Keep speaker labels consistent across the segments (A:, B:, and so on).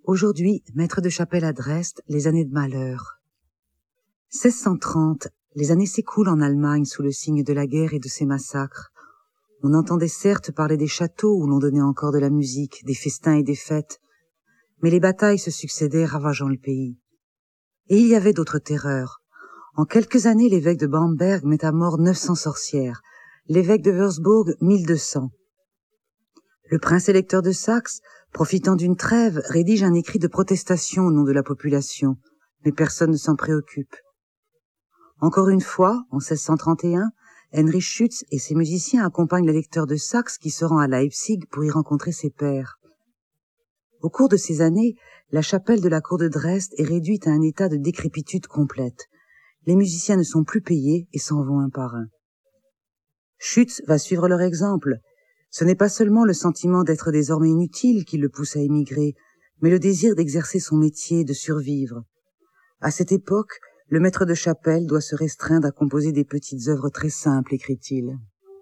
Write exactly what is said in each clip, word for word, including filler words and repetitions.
A: Aujourd'hui, maître de chapelle à Dresde, les années de malheur. seize cent trente, les années s'écoulent en Allemagne sous le signe de la guerre et de ses massacres. On entendait certes parler des châteaux où l'on donnait encore de la musique, des festins et des fêtes, mais les batailles se succédaient ravageant le pays. Et il y avait d'autres terreurs. En quelques années, l'évêque de Bamberg met à mort neuf cents sorcières, l'évêque de Würzburg mille deux cents. Le prince électeur de Saxe, profitant d'une trêve, rédige un écrit de protestation au nom de la population, mais personne ne s'en préoccupe. Encore une fois, en seize cent trente et un, Heinrich Schütz et ses musiciens accompagnent l'électeur de Saxe qui se rend à Leipzig pour y rencontrer ses pairs. Au cours de ces années, la chapelle de la cour de Dresde est réduite à un état de décrépitude complète. Les musiciens ne sont plus payés et s'en vont un par un. Schütz va suivre leur exemple. Ce n'est pas seulement le sentiment d'être désormais inutile qui le pousse à émigrer, mais le désir d'exercer son métier, de survivre. À cette époque, le maître de chapelle doit se restreindre à composer des petites œuvres très simples, écrit-il.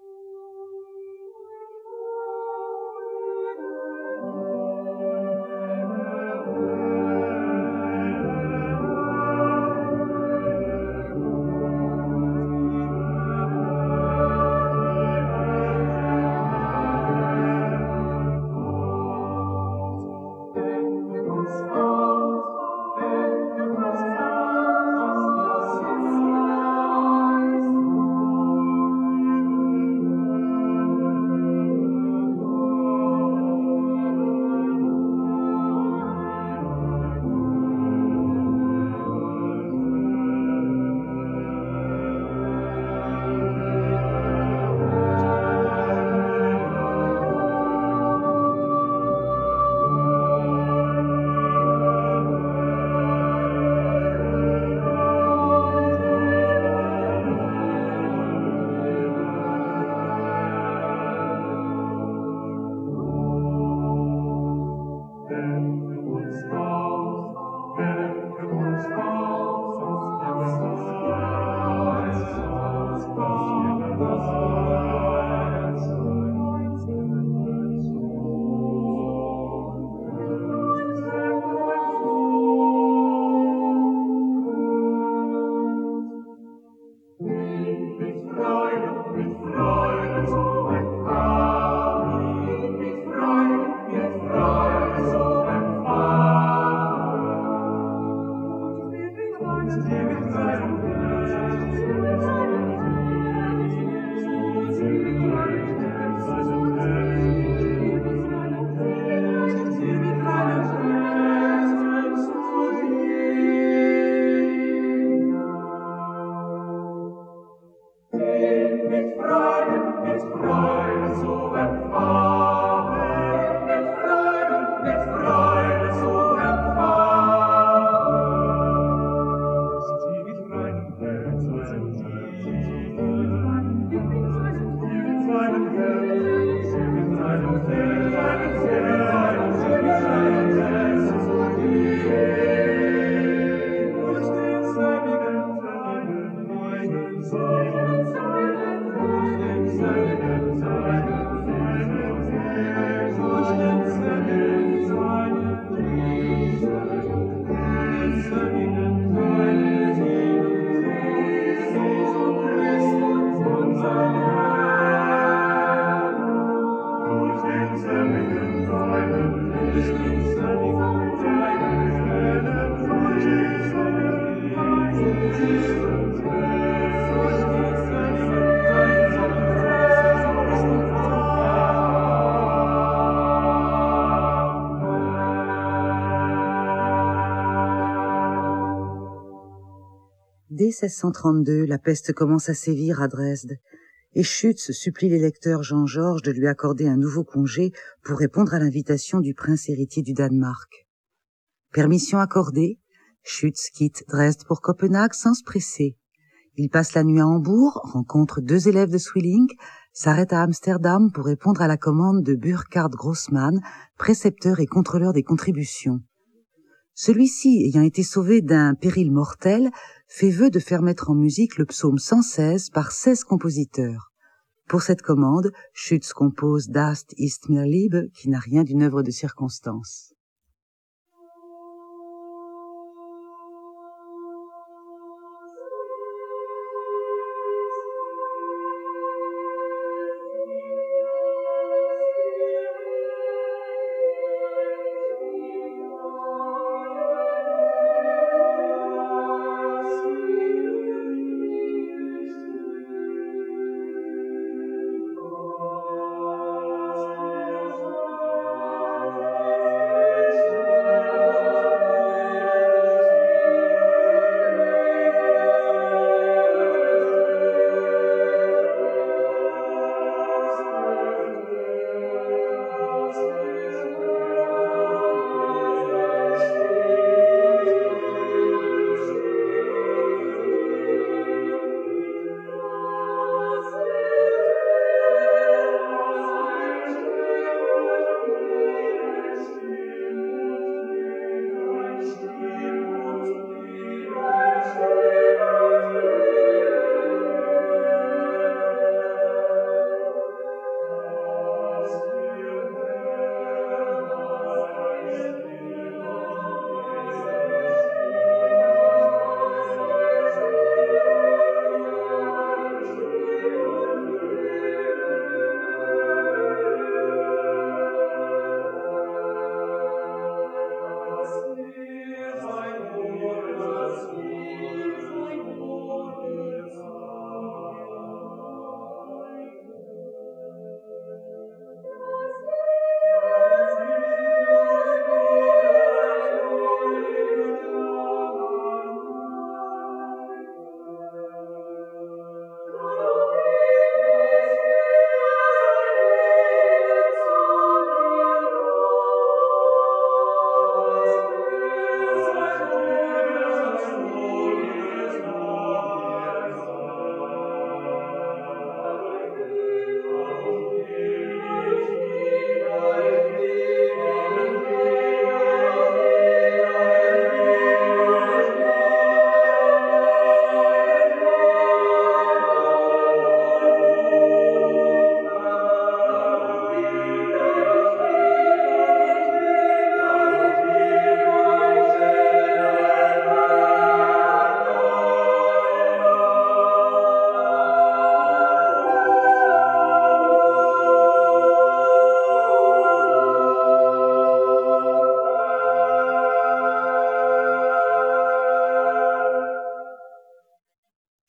A: Dès seize cent trente-deux, la peste commence à sévir à Dresde, et Schütz supplie l'électeur Jean-Georges de lui accorder un nouveau congé pour répondre à l'invitation du prince héritier du Danemark. Permission accordée, Schütz quitte Dresde pour Copenhague sans se presser. Il passe la nuit à Hambourg, rencontre deux élèves de Swilling, s'arrête à Amsterdam pour répondre à la commande de Burkhard Grossmann, précepteur et contrôleur des contributions. Celui-ci, ayant été sauvé d'un péril mortel, fait vœu de faire mettre en musique le psaume cent seize par seize compositeurs. Pour cette commande, Schütz compose Das ist mir Liebe, qui n'a rien d'une œuvre de circonstance.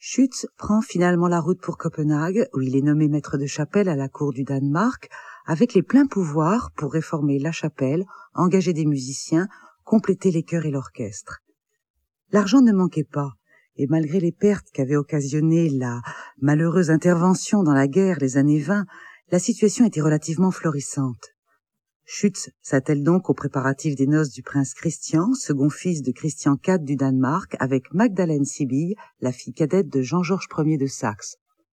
A: Schütz prend finalement la route pour Copenhague, où il est nommé maître de chapelle à la cour du Danemark, avec les pleins pouvoirs pour réformer la chapelle, engager des musiciens, compléter les chœurs et l'orchestre. L'argent ne manquait pas, et malgré les pertes qu'avait occasionnées la malheureuse intervention dans la guerre les années vingt, la situation était relativement florissante. Schütz s'attelle donc aux préparatifs des noces du prince Christian, second fils de Christian quatre du Danemark, avec Magdalene Sibylle, la fille cadette de Jean-Georges Ier de Saxe.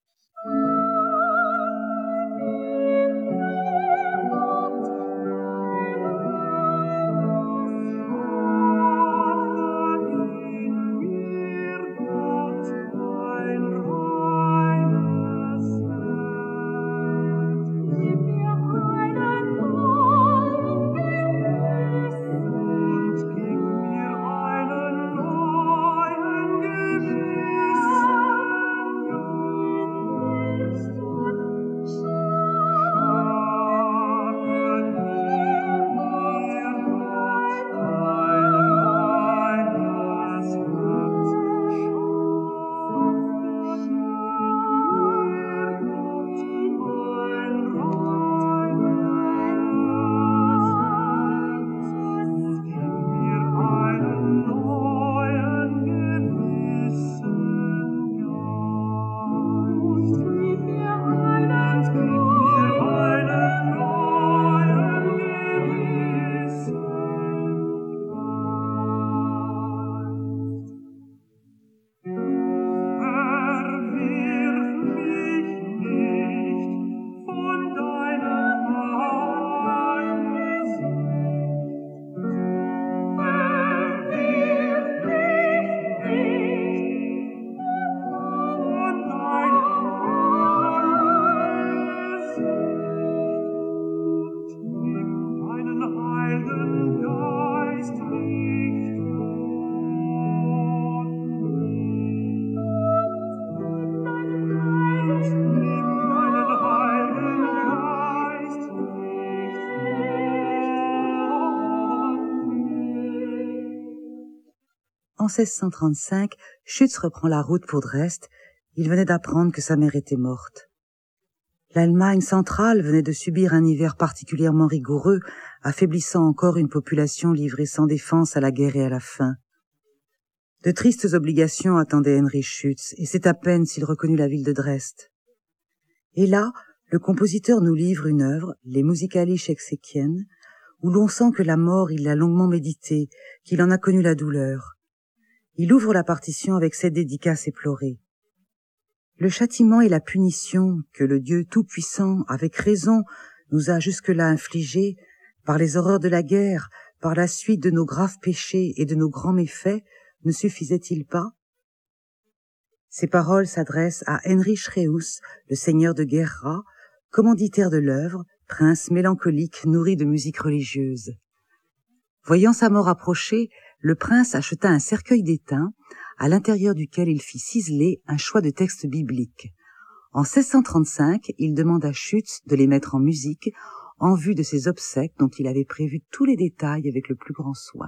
A: En seize cent trente-cinq, Schütz reprend la route pour Dresde. Il venait d'apprendre que sa mère était morte. L'Allemagne centrale venait de subir un hiver particulièrement rigoureux, affaiblissant encore une population livrée sans défense à la guerre et à la faim. De tristes obligations attendaient Heinrich Schütz, et c'est à peine s'il reconnut la ville de Dresde. Et là, le compositeur nous livre une œuvre, les Musikalische Exequien, où l'on sent que la mort il l'a longuement méditée, qu'il en a connu la douleur. Il ouvre la partition avec cette dédicace éplorée. Le châtiment et la punition que le Dieu tout-puissant, avec raison, nous a jusque-là infligés, par les horreurs de la guerre, par la suite de nos graves péchés et de nos grands méfaits, ne suffisaient-ils pas? Ces paroles s'adressent à Heinrich Reuss, le seigneur de Guerra, commanditaire de l'œuvre, prince mélancolique nourri de musique religieuse. Voyant sa mort approcher, le prince acheta un cercueil d'étain, à l'intérieur duquel il fit ciseler un choix de textes bibliques. En seize cent trente-cinq, il demande à Schütz de les mettre en musique, en vue de ses obsèques dont il avait prévu tous les détails avec le plus grand soin.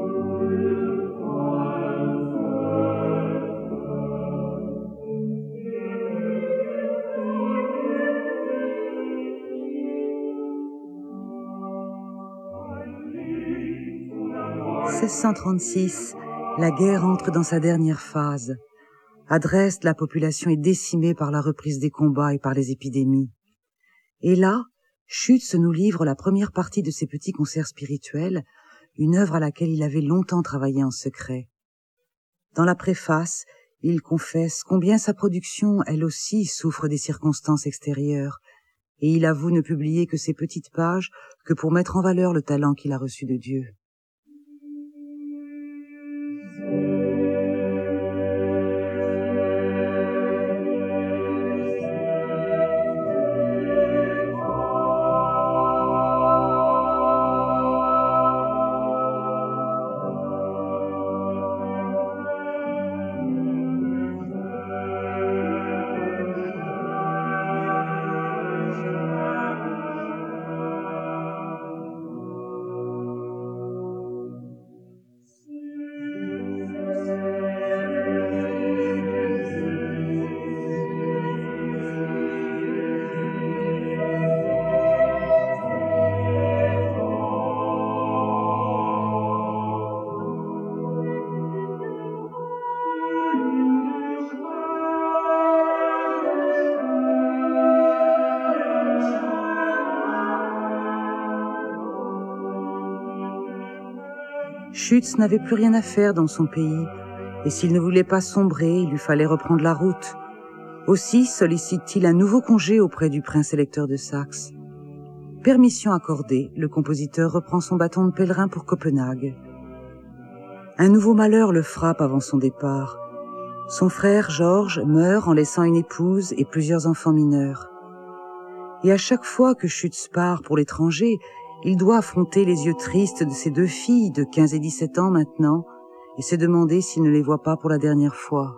A: seize cent trente-six, la guerre entre dans sa dernière phase. À Dresde, la population est décimée par la reprise des combats et par les épidémies. Et là, Schütz nous livre la première partie de ses petits concerts spirituels, une œuvre à laquelle il avait longtemps travaillé en secret. Dans la préface, il confesse combien sa production, elle aussi, souffre des circonstances extérieures, et il avoue ne publier que ces petites pages que pour mettre en valeur le talent qu'il a reçu de Dieu. Schütz n'avait plus rien à faire dans son pays, et s'il ne voulait pas sombrer, il lui fallait reprendre la route. Aussi sollicite-t-il un nouveau congé auprès du prince électeur de Saxe. Permission accordée, le compositeur reprend son bâton de pèlerin pour Copenhague. Un nouveau malheur le frappe avant son départ. Son frère Georges meurt en laissant une épouse et plusieurs enfants mineurs. Et à chaque fois que Schütz part pour l'étranger, il doit affronter les yeux tristes de ses deux filles de quinze et dix-sept ans maintenant et se demander s'il ne les voit pas pour la dernière fois.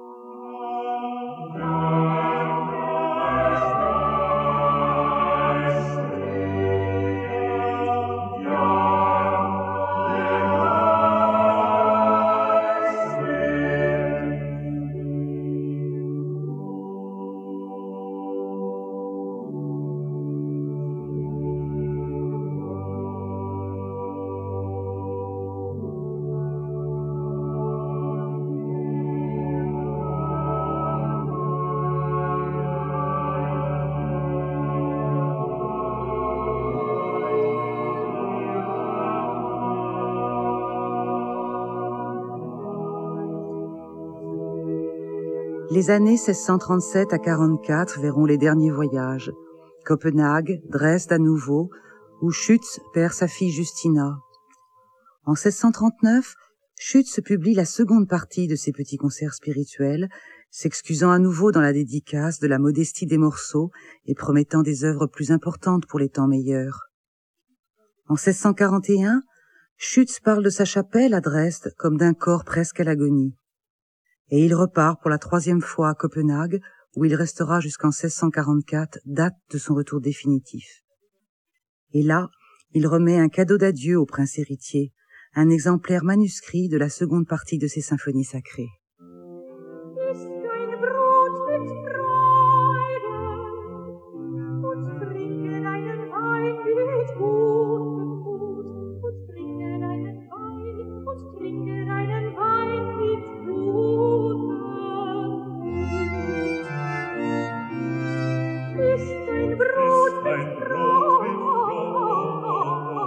A: Les années seize cent trente-sept à quarante-quatre verront les derniers voyages. Copenhague, Dresde à nouveau, où Schütz perd sa fille Justina. En seize cent trente-neuf, Schütz publie la seconde partie de ses petits concerts spirituels, s'excusant à nouveau dans la dédicace de la modestie des morceaux et promettant des œuvres plus importantes pour les temps meilleurs. En seize cent quarante et un, Schütz parle de sa chapelle à Dresde comme d'un corps presque à l'agonie. Et il repart pour la troisième fois à Copenhague, où il restera jusqu'en seize cent quarante-quatre, date de son retour définitif. Et là, il remet un cadeau d'adieu au prince héritier, un exemplaire manuscrit de la seconde partie de ses symphonies sacrées.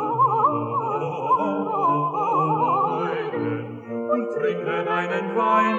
B: Wein